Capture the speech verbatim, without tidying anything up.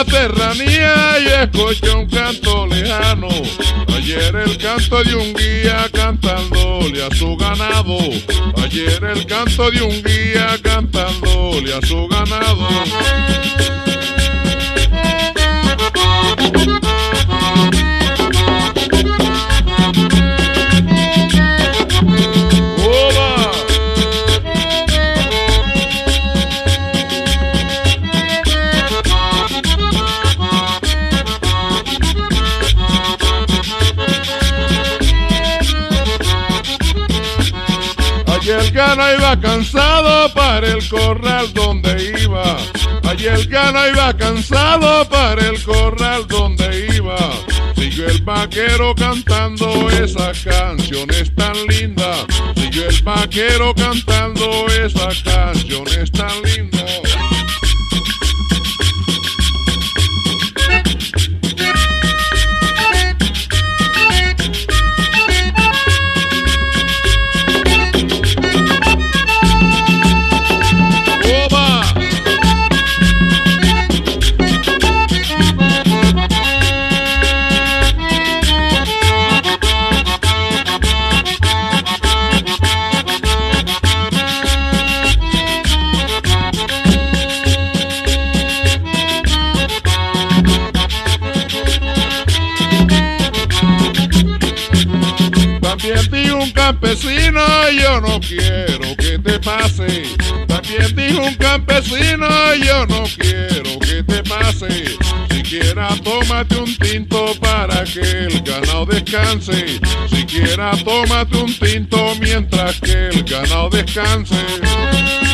serranía y escuché un canto lejano. Ayer el canto de un guía cantándole a su ganado. Ayer el canto de un guía cantándole a su ganado. Y el gana iba cansado para el corral donde iba. Allí el gana iba cansado para el corral donde iba. Siguió el vaquero cantando esas canciones tan lindas. Siguió el vaquero cantando esas canciones tan lindas. También dijo un campesino, yo no quiero que te pase. También dijo un campesino, yo no quiero que te pase. Siquiera tómate un tinto para que el ganado descanse. Siquiera tómate un tinto mientras que el ganado descanse.